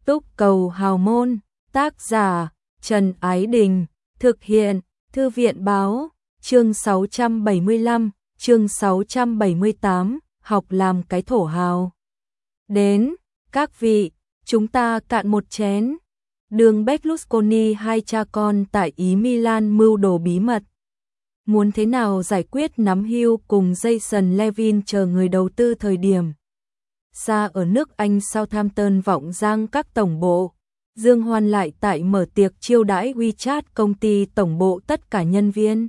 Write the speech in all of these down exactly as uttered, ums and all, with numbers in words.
Túc Cầu Hào Môn, tác giả Trần Ái Đình, thực hiện Thư viện Báo, chương sáu trăm bảy mươi lăm, chương sáu trăm bảy mươi tám, học làm cái thổ hào. Đến, các vị, chúng ta cạn một chén. Đường Berlusconi hai cha con tại Ý Milan mưu đồ bí mật. Muốn thế nào giải quyết nắm hưu cùng Jason Levin chờ người đầu tư thời điểm. Xa ở nước Anh Southampton vọng giang các tổng bộ. Dương Hoan lại tại mở tiệc chiêu đãi WeChat công ty tổng bộ tất cả nhân viên.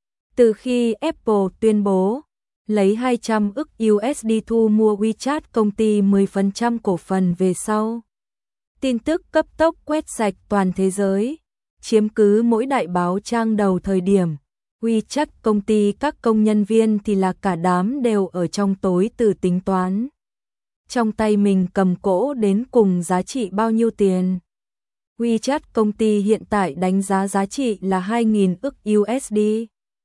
Từ khi Apple tuyên bố lấy hai trăm ức u ét đê thu mua WeChat công ty mười phần trăm cổ phần về sau. Tin tức cấp tốc quét sạch toàn thế giới, chiếm cứ mỗi đại báo trang đầu thời điểm. WeChat công ty các công nhân viên thì là cả đám đều ở trong tối từ tính toán. Trong tay mình cầm cỗ đến cùng giá trị bao nhiêu tiền. WeChat công ty hiện tại đánh giá giá trị là hai nghìn ức u ét đê.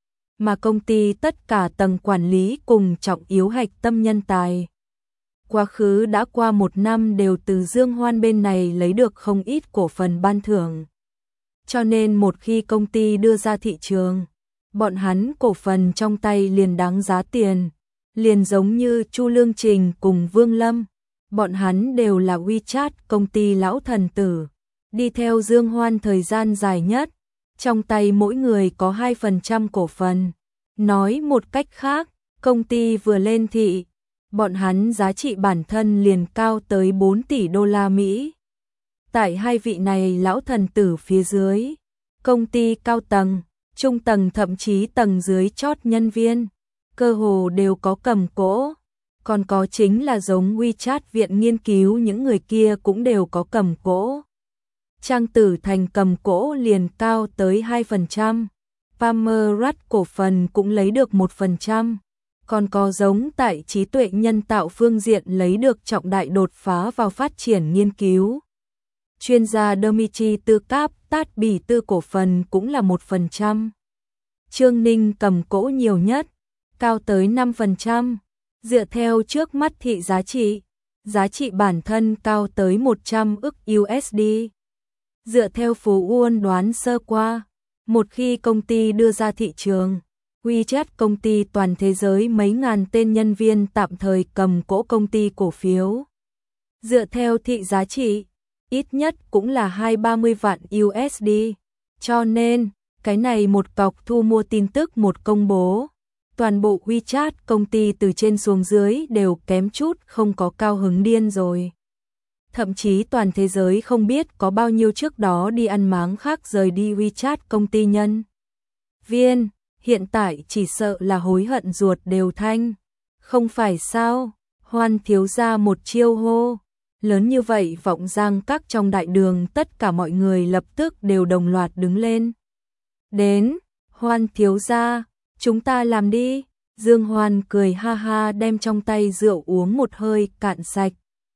Mà công ty tất cả tầng quản lý cùng trọng yếu hạch tâm nhân tài. Quá khứ đã qua một năm đều từ Dương Hoan bên này lấy được không ít cổ phần ban thưởng. Cho nên một khi công ty đưa ra thị trường, bọn hắn cổ phần trong tay liền đáng giá tiền. Liền giống như Chu Lương Trình cùng Vương Lâm, bọn hắn đều là WeChat công ty lão thần tử, đi theo Dương Hoan thời gian dài nhất, trong tay mỗi người có hai phần trăm cổ phần. Nói một cách khác, công ty vừa lên thị, bọn hắn giá trị bản thân liền cao tới bốn tỷ đô la Mỹ. Tại hai vị này lão thần tử phía dưới, công ty cao tầng, trung tầng thậm chí tầng dưới chót nhân viên, cơ hồ đều có cầm cỗ, còn có chính là giống WeChat viện nghiên cứu những người kia cũng đều có cầm cỗ. Trang Tử Thành cầm cỗ liền cao tới hai phần trăm, Pamerat cổ phần cũng lấy được một phần trăm, còn có giống tại trí tuệ nhân tạo phương diện lấy được trọng đại đột phá vào phát triển nghiên cứu. Chuyên gia Dmitry Tư Cáp Tát Bỉ Tư cổ phần cũng là một phần trăm. Trương Ninh cầm cỗ nhiều nhất, cao tới năm phần trăm, dựa theo trước mắt thị giá trị, giá trị bản thân cao tới một trăm ức u ét đê. Dựa theo Phú Uôn đoán sơ qua, một khi công ty đưa ra thị trường, WeChat công ty toàn thế giới mấy ngàn tên nhân viên tạm thời cầm cỗ công ty cổ phiếu. Dựa theo thị giá trị, ít nhất cũng là hai ba mươi vạn u ét đê, cho nên, cái này một cọc thu mua tin tức một công bố. Toàn bộ WeChat công ty từ trên xuống dưới đều kém chút không có cao hứng điên rồi. Thậm chí toàn thế giới không biết có bao nhiêu trước đó đi ăn máng khác rời đi WeChat công ty nhân viên, hiện tại chỉ sợ là hối hận ruột đều thanh. Không phải sao, Hoan thiếu ra một chiêu hô. Lớn như vậy vọng giang các trong đại đường tất cả mọi người lập tức đều đồng loạt đứng lên. Đến, Hoan thiếu ra. Chúng ta làm đi. Dương Hoan cười ha ha đem trong tay rượu uống một hơi cạn sạch.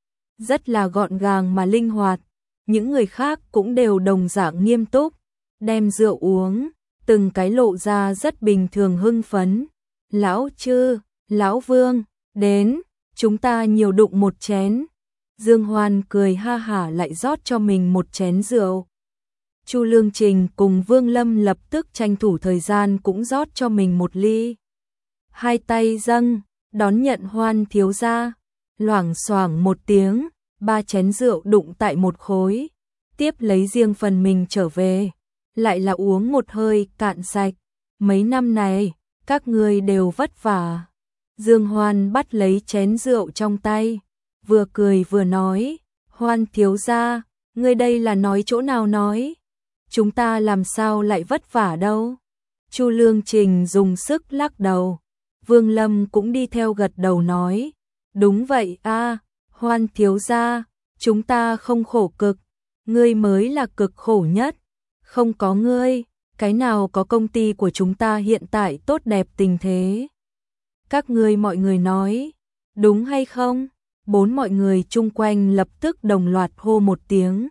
Rất là gọn gàng mà linh hoạt. Những người khác cũng đều đồng dạng nghiêm túc. Đem rượu uống, từng cái lộ ra rất bình thường hưng phấn. Lão Chư, Lão Vương, đến, chúng ta nhiều đụng một chén. Dương Hoan cười ha hả lại rót cho mình một chén rượu. Chu Lương Trình cùng Vương Lâm lập tức tranh thủ thời gian cũng rót cho mình một ly. Hai tay dâng, đón nhận Hoan thiếu gia. Loảng xoảng một tiếng, ba chén rượu đụng tại một khối. Tiếp lấy riêng phần mình trở về. Lại là uống một hơi cạn sạch. Mấy năm này, các người đều vất vả. Dương Hoan bắt lấy chén rượu trong tay. Vừa cười vừa nói, Hoan thiếu gia, ngươi đây là nói chỗ nào nói? Chúng ta làm sao lại vất vả đâu? Chu Lương Trình dùng sức lắc đầu. Vương Lâm cũng đi theo gật đầu nói, đúng vậy a, Hoan thiếu gia, chúng ta không khổ cực, ngươi mới là cực khổ nhất. Không có ngươi, cái nào có công ty của chúng ta hiện tại tốt đẹp tình thế? Các ngươi mọi người nói, đúng hay không? Bốn mọi người chung quanh lập tức đồng loạt hô một tiếng.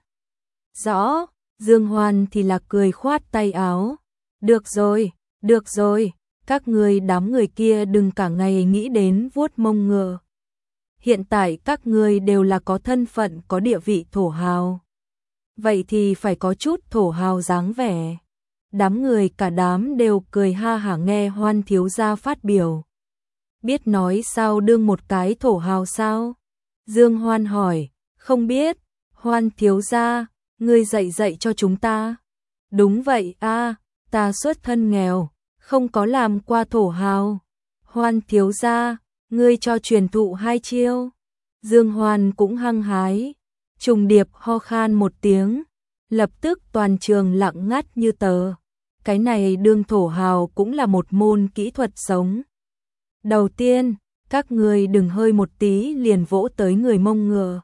Rõ, Dương Hoan thì là cười khoát tay áo. Được rồi, được rồi, các người đám người kia đừng cả ngày nghĩ đến vuốt mông ngựa. hiện tại các ngươi đều là có thân phận có địa vị thổ hào. Vậy thì phải có chút thổ hào dáng vẻ. Đám người cả đám đều cười ha hả nghe Hoan thiếu gia phát biểu. Biết nói sao đương một cái thổ hào sao? Dương Hoan hỏi, không biết, Hoan thiếu gia, ngươi dạy dạy cho chúng ta. Đúng vậy a, ta xuất thân nghèo, không có làm qua thổ hào. Hoan thiếu gia, ngươi cho truyền thụ hai chiêu. Dương Hoan cũng hăng hái, trùng điệp ho khan một tiếng, lập tức toàn trường lặng ngắt như tờ. Cái này đương thổ hào cũng là một môn kỹ thuật sống. Đầu tiên, các ngươi đừng hơi một tí liền vỗ tới người mông ngựa.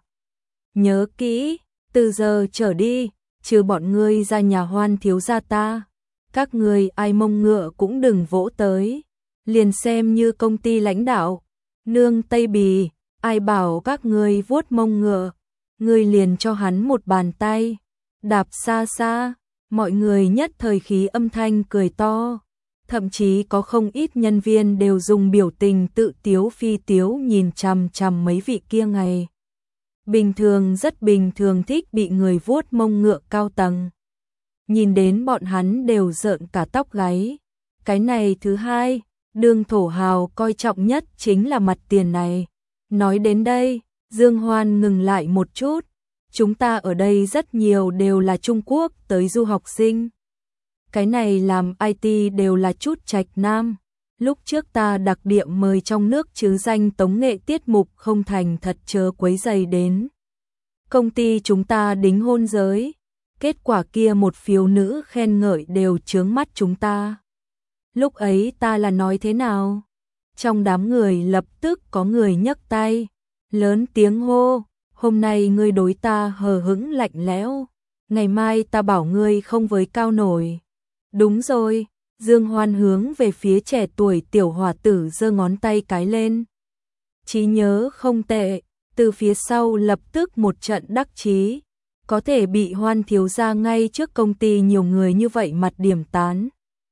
Nhớ kỹ, từ giờ trở đi, trừ bọn ngươi ra nhà Hoan thiếu gia ta, các ngươi ai mông ngựa cũng đừng vỗ tới, liền xem như công ty lãnh đạo, nương Tây Bì, ai bảo các ngươi vuốt mông ngựa, ngươi liền cho hắn một bàn tay, đạp xa xa, mọi người nhất thời khí âm thanh cười to. Thậm chí có không ít nhân viên đều dùng biểu tình tự tiếu phi tiếu nhìn chằm chằm mấy vị kia ngày. Bình thường rất bình thường thích bị người vuốt mông ngựa cao tầng. Nhìn đến bọn hắn đều rợn cả tóc gáy. Cái này thứ hai, đương thổ hào coi trọng nhất chính là mặt tiền này. Nói đến đây, Dương Hoan ngừng lại một chút. Chúng ta ở đây rất nhiều đều là Trung Quốc tới du học sinh. Cái này làm i tê đều là chút trạch nam. Lúc trước ta đặc điểm mời trong nước chứ danh tống nghệ tiết mục không thành thật chớ quấy rầy đến. Công ty chúng ta đính hôn giới. Kết quả kia một phiếu nữ khen ngợi đều chướng mắt chúng ta. Lúc ấy ta là nói thế nào? Trong đám người lập tức có người nhấc tay. Lớn tiếng hô. Hôm nay ngươi đối ta hờ hững lạnh lẽo. Ngày mai ta bảo ngươi không với cao nổi. Đúng rồi, Dương Hoan hướng về phía trẻ tuổi tiểu hòa tử giơ ngón tay cái lên. Trí nhớ không tệ, từ phía sau lập tức một trận đắc chí. Có thể bị Hoan thiếu gia ngay trước công ty nhiều người như vậy mặt điểm tán.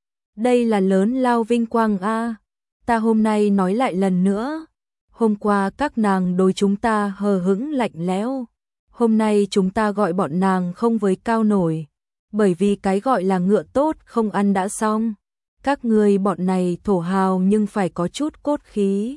Đây là lớn lao vinh quang a. Ta hôm nay nói lại lần nữa. Hôm qua các nàng đối chúng ta hờ hững lạnh lẽo. Hôm nay chúng ta gọi bọn nàng không với cao nổi. Bởi vì cái gọi là ngựa tốt không ăn đã xong. Các người bọn này thổ hào nhưng phải có chút cốt khí.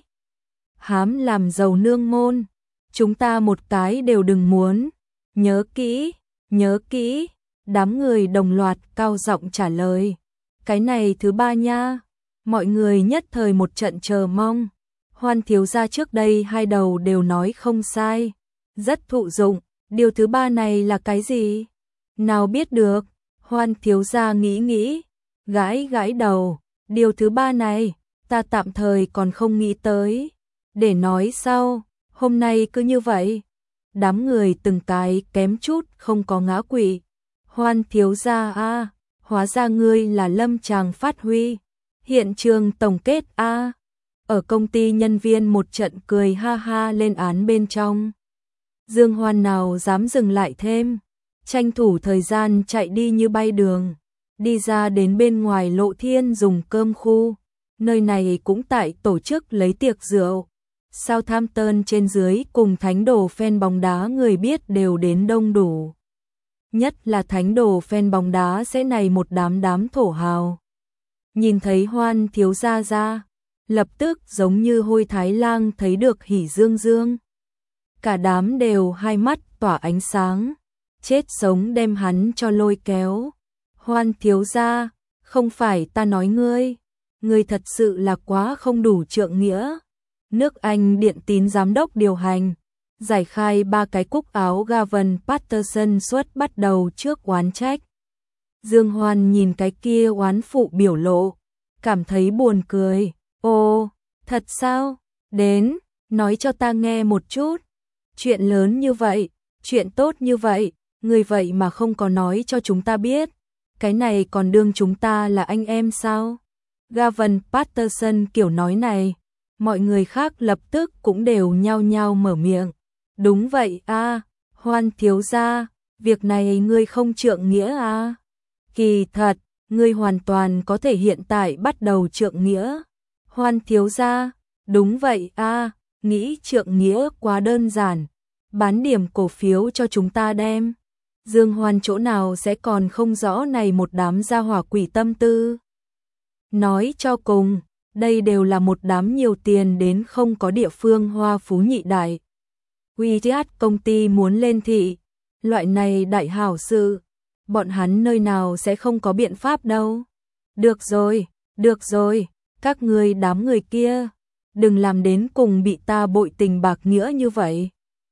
Hám làm giàu nương môn. Chúng ta một cái đều đừng muốn. Nhớ kỹ, nhớ kỹ. Đám người đồng loạt cao giọng trả lời. Cái này thứ ba nha. Mọi người nhất thời một trận chờ mong. Hoan thiếu gia trước đây hai đầu đều nói không sai. Rất thụ dụng. Điều thứ ba này là cái gì? Nào biết được. Hoan thiếu gia nghĩ nghĩ. Gãi gãi đầu. Điều thứ ba này, ta tạm thời còn không nghĩ tới. Để nói sau, hôm nay cứ như vậy. Đám người từng cái kém chút không có ngã quỵ. Hoan thiếu gia a, hóa ra ngươi là Lâm Tràng phát huy. Hiện trường tổng kết a. Ở công ty nhân viên một trận cười ha ha lên án bên trong. Dương Hoan nào dám dừng lại thêm, tranh thủ thời gian chạy đi như bay đường, đi ra đến bên ngoài Lộ Thiên dùng cơm khu, nơi này cũng tại tổ chức lấy tiệc rượu. Southampton trên dưới cùng thánh đồ fan bóng đá người biết đều đến đông đủ. Nhất là thánh đồ fan bóng đá sẽ này một đám đám thổ hào. Nhìn thấy Hoan thiếu gia ra, lập tức giống như hôi thái lang thấy được hỉ dương dương. Cả đám đều hai mắt tỏa ánh sáng, chết sống đem hắn cho lôi kéo. Hoan thiếu gia, không phải ta nói ngươi, ngươi thật sự là quá không đủ trượng nghĩa. Nước Anh điện tín giám đốc điều hành, giải khai ba cái cúc áo Gavin Patterson suốt bắt đầu trước oán trách. Dương Hoan nhìn cái kia oán phụ biểu lộ, cảm thấy buồn cười. Ồ, thật sao? Đến, nói cho ta nghe một chút. Chuyện lớn như vậy, chuyện tốt như vậy, người vậy mà không có nói cho chúng ta biết. Cái này còn đương chúng ta là anh em sao? Gavin Patterson kiểu nói này, mọi người khác lập tức cũng đều nhao nhao mở miệng. Đúng vậy a, Hoan thiếu gia, việc này ngươi không trượng nghĩa a. Kỳ thật, ngươi hoàn toàn có thể hiện tại bắt đầu trượng nghĩa. Hoan thiếu gia, đúng vậy a, nghĩ trượng nghĩa quá đơn giản, bán điểm cổ phiếu cho chúng ta đem. Dương Hoan chỗ nào sẽ còn không rõ này một đám gia hỏa quỷ tâm tư. Nói cho cùng, đây đều là một đám nhiều tiền đến không có địa phương hoa phú nhị đại. WeChat công ty muốn lên thị, loại này đại hảo sự, bọn hắn nơi nào sẽ không có biện pháp đâu. Được rồi, được rồi, các ngươi đám người kia, đừng làm đến cùng bị ta bội tình bạc nghĩa như vậy.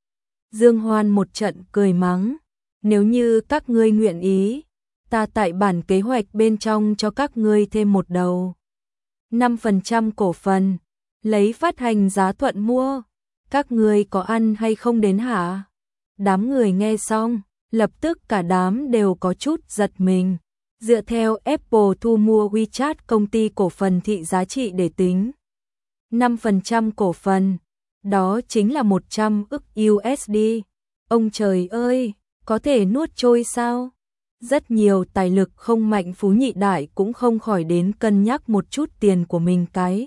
Dương Hoan một trận cười mắng, nếu như các ngươi nguyện ý, ta tại bản kế hoạch bên trong cho các ngươi thêm một đầu. năm phần trăm cổ phần, lấy phát hành giá thuận mua, các ngươi có ăn hay không đến hả? Đám người nghe xong, lập tức cả đám đều có chút giật mình. Dựa theo Apple thu mua WeChat công ty cổ phần thị giá trị để tính. năm phần trăm cổ phần, đó chính là một trăm ức u ét đê. Ông trời ơi, có thể nuốt trôi sao? Rất nhiều tài lực không mạnh phú nhị đại cũng không khỏi đến cân nhắc một chút tiền của mình cái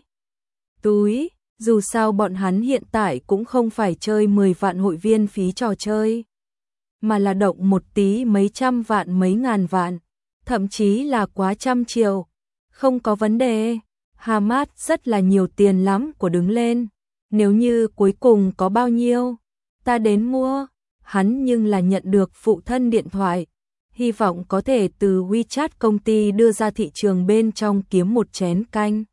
túi, dù sao bọn hắn hiện tại cũng không phải chơi mười vạn hội viên phí trò chơi, mà là động một tí mấy trăm vạn mấy ngàn vạn, thậm chí là quá trăm triệu. Không có vấn đề, Hamad rất là nhiều tiền lắm của đứng lên, nếu như cuối cùng có bao nhiêu, ta đến mua. Hắn nhưng là nhận được phụ thân điện thoại, hy vọng có thể từ WeChat công ty đưa ra thị trường bên trong kiếm một chén canh.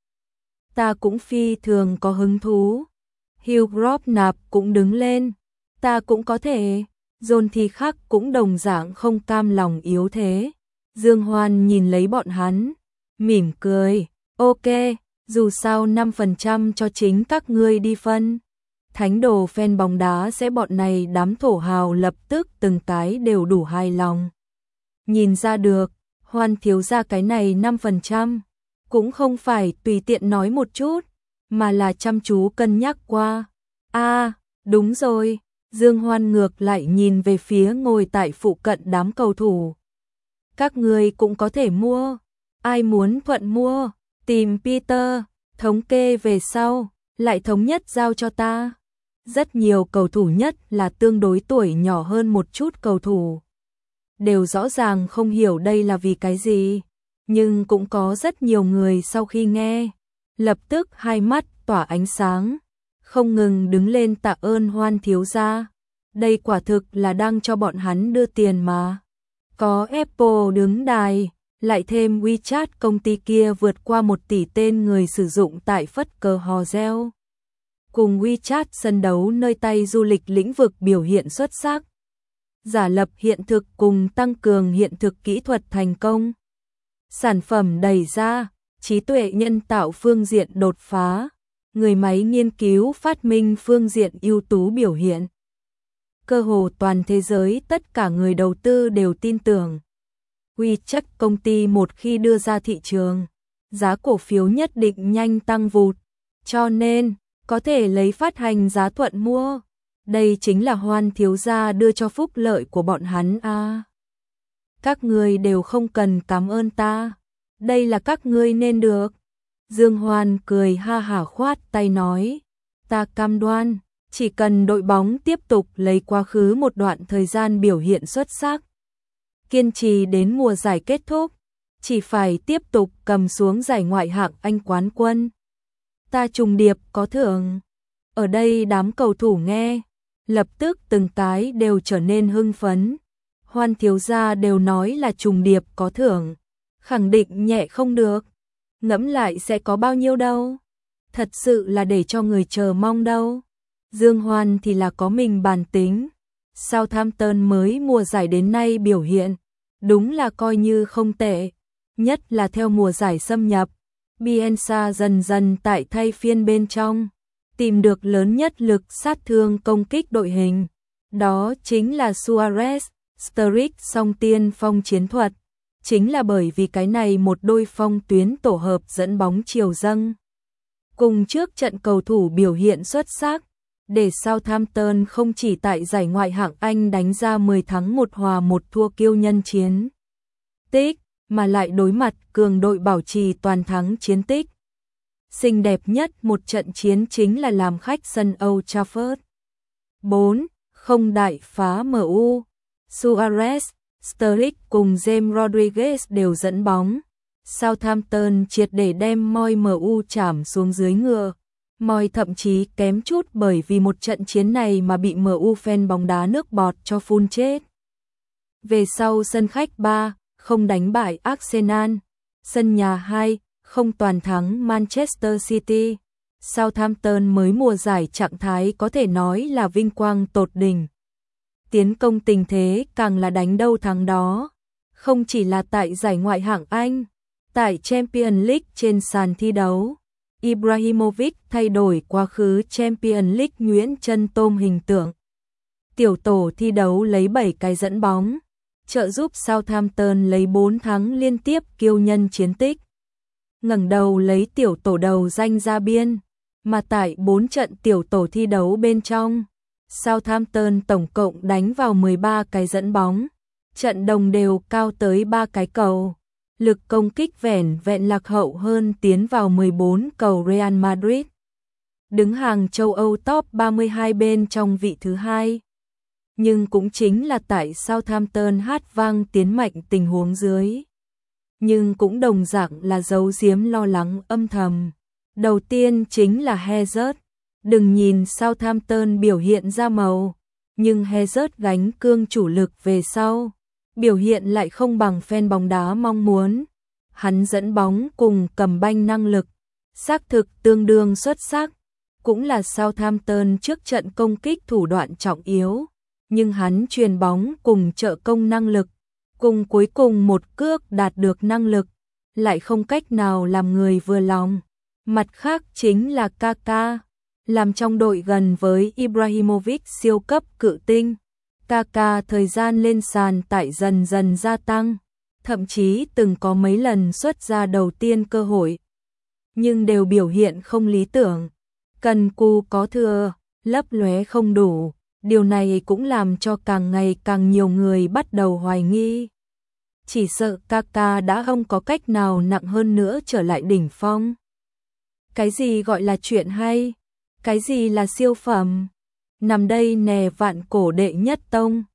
Ta cũng phi thường có hứng thú. Hugh Grosvenor cũng đứng lên, ta cũng có thể. John thì khác cũng đồng dạng không cam lòng yếu thế. Dương Hoan nhìn lấy bọn hắn, mỉm cười, ok, dù sao năm phần trăm cho chính các ngươi đi phân. Thánh đồ fan bóng đá sẽ bọn này đám thổ hào lập tức từng cái đều đủ hài lòng. Nhìn ra được, Hoan thiếu ra cái này năm phần trăm, cũng không phải tùy tiện nói một chút, mà là chăm chú cân nhắc qua. À, đúng rồi, Dương Hoan ngược lại nhìn về phía ngồi tại phụ cận đám cầu thủ. Các người cũng có thể mua, ai muốn thuận mua, tìm Peter, thống kê về sau, lại thống nhất giao cho ta. Rất nhiều cầu thủ, nhất là tương đối tuổi nhỏ hơn một chút cầu thủ, đều rõ ràng không hiểu đây là vì cái gì, nhưng cũng có rất nhiều người sau khi nghe, lập tức hai mắt tỏa ánh sáng, không ngừng đứng lên tạ ơn Hoan thiếu gia. Đây quả thực là đang cho bọn hắn đưa tiền mà. Có Apple đứng đài, lại thêm WeChat công ty kia vượt qua một tỷ tên người sử dụng tại phất cờ hò reo. Cùng WeChat sân đấu nơi tay du lịch lĩnh vực biểu hiện xuất sắc. Giả lập hiện thực cùng tăng cường hiện thực kỹ thuật thành công. Sản phẩm đẩy ra, trí tuệ nhân tạo phương diện đột phá, người máy nghiên cứu phát minh phương diện ưu tú biểu hiện. Cơ hồ toàn thế giới tất cả người đầu tư đều tin tưởng. WeChat công ty một khi đưa ra thị trường, giá cổ phiếu nhất định nhanh tăng vụt, cho nên có thể lấy phát hành giá thuận mua. Đây chính là Hoan thiếu gia đưa cho phúc lợi của bọn hắn a. À, các ngươi đều không cần cảm ơn ta, đây là các ngươi nên được. Dương Hoan cười ha hả khoát tay nói, ta cam đoan, chỉ cần đội bóng tiếp tục lấy quá khứ một đoạn thời gian biểu hiện xuất sắc, kiên trì đến mùa giải kết thúc, chỉ phải tiếp tục cầm xuống giải ngoại hạng Anh quán quân, ta trùng điệp có thưởng. Ở đây đám cầu thủ nghe, lập tức từng cái đều trở nên hưng phấn. Hoan thiếu gia đều nói là trùng điệp có thưởng, khẳng định nhẹ không được. Ngẫm lại sẽ có bao nhiêu đâu, thật sự là để cho người chờ mong đâu. Dương Hoan thì là có mình bản tính. Southampton mới mùa giải đến nay biểu hiện, đúng là coi như không tệ, nhất là theo mùa giải xâm nhập. Bielsa dần dần tại thay phiên bên trong, tìm được lớn nhất lực sát thương công kích đội hình. Đó chính là Suarez, Sturridge song tiên phong chiến thuật. Chính là bởi vì cái này một đôi phong tuyến tổ hợp dẫn bóng chiều dâng. Cùng trước trận cầu thủ biểu hiện xuất sắc, để Southampton không chỉ tại giải ngoại hạng Anh đánh ra mười thắng một hòa một thua kiêu nhân chiến tích, mà lại đối mặt cường đội bảo trì toàn thắng chiến tích. Xinh đẹp nhất một trận chiến chính là làm khách sân Old Trafford. bốn. Không đại phá em u. Suarez, Sturridge cùng James Rodriguez đều dẫn bóng. Southampton triệt để đem moi em u chảm xuống dưới ngựa. Moi thậm chí kém chút bởi vì một trận chiến này mà bị em u fan bóng đá nước bọt cho phun chết. Về sau sân khách ba, không đánh bại Arsenal. Sân nhà hai, không toàn thắng Manchester City. Southampton mới mùa giải trạng thái có thể nói là vinh quang tột đỉnh. Tiến công tình thế càng là đánh đâu thắng đó. Không chỉ là tại giải Ngoại hạng Anh, tại Champions League trên sàn thi đấu, Ibrahimovic thay đổi quá khứ Champions League nhuyễn chân tôm hình tượng. Tiểu tổ thi đấu lấy bảy cái dẫn bóng, trợ giúp Southampton lấy bốn thắng liên tiếp kiêu nhân chiến tích. Ngẩng đầu lấy tiểu tổ đầu danh ra biên, mà tại bốn trận tiểu tổ thi đấu bên trong, Southampton tổng cộng đánh vào mười ba cái dẫn bóng, trận đồng đều cao tới ba cái cầu, lực công kích vẻn vẹn lạc hậu hơn tiến vào mười bốn cầu Real Madrid. Đứng hàng châu Âu top ba mươi hai bên trong vị thứ hai. Nhưng cũng chính là tại Southampton hát vang tiến mạnh tình huống dưới. Nhưng cũng đồng dạng là giấu giếm lo lắng âm thầm. Đầu tiên chính là Hazard. Đừng nhìn Southampton biểu hiện ra màu, nhưng Hazard gánh cương chủ lực về sau, biểu hiện lại không bằng fan bóng đá mong muốn. Hắn dẫn bóng cùng cầm banh năng lực, xác thực tương đương xuất sắc, cũng là Southampton trước trận công kích thủ đoạn trọng yếu, nhưng hắn truyền bóng cùng trợ công năng lực, cùng cuối cùng một cước đạt được năng lực, lại không cách nào làm người vừa lòng. Mặt khác chính là Kaka, làm trong đội gần với Ibrahimovic siêu cấp cự tinh. Kaka thời gian lên sàn tại dần dần gia tăng, thậm chí từng có mấy lần xuất ra đầu tiên cơ hội, nhưng đều biểu hiện không lý tưởng. Cần cù có thừa, lấp lóe không đủ, điều này cũng làm cho càng ngày càng nhiều người bắt đầu hoài nghi. Chỉ sợ Kaka đã không có cách nào nặng hơn nữa trở lại đỉnh phong. Cái gì gọi là chuyện hay? Cái gì là siêu phẩm? Nằm đây nè vạn cổ đệ nhất tông.